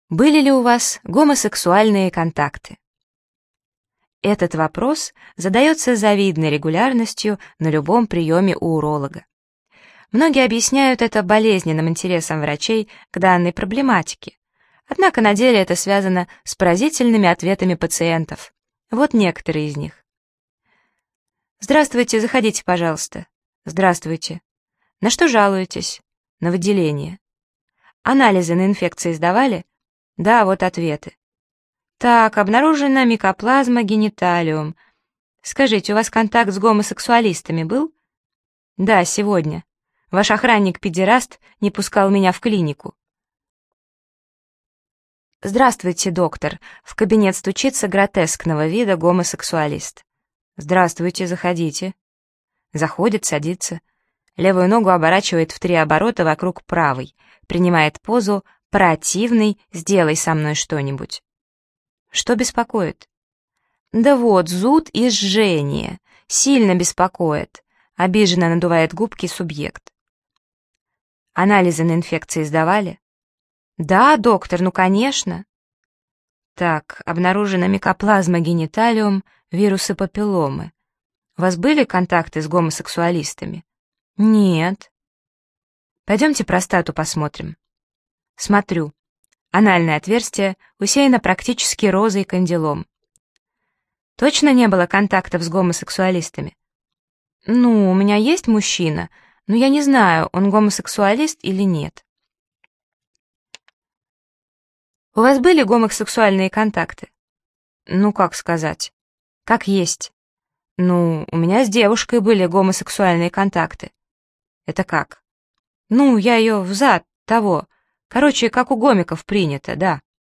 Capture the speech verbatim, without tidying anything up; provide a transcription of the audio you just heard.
Были ли у вас гомосексуальные контакты? Этот вопрос задается с завидной регулярностью на любом приеме у уролога. Многие объясняют это болезненным интересом врачей к данной проблематике. Однако на деле это связано с поразительными ответами пациентов. Вот некоторые из них. Здравствуйте, заходите, пожалуйста. Здравствуйте. На что жалуетесь? На выделение. Анализы на инфекции сдавали? Да, вот ответы. Так, обнаружена микоплазма гениталиум. Скажите, у вас контакт с гомосексуалистами был? Да, сегодня. Ваш охранник-педераст не пускал меня в клинику. Здравствуйте, доктор. В кабинет стучится гротескного вида гомосексуалист. Здравствуйте, заходите. Заходит, садится. Левую ногу оборачивает в три оборота вокруг правой. Принимает позу «противный, сделай со мной что-нибудь». Что беспокоит? Да вот, зуд и жжение. Сильно беспокоит. Обиженно надувает губки субъект. Анализы на инфекции сдавали? Да, доктор, ну конечно. Так, обнаружена микоплазма гениталиум, вирусы папилломы. У вас были контакты с гомосексуалистами? Нет. Пойдемте простату посмотрим. Смотрю. Анальное отверстие усеяно практически розой кандилом. Точно не было контактов с гомосексуалистами? Ну, у меня есть мужчина, но я не знаю, он гомосексуалист или нет. У вас были гомосексуальные контакты? Ну, как сказать? Как есть. Ну, у меня с девушкой были гомосексуальные контакты. Это как? Ну, я ее взад того. Короче, как у гомиков принято, да.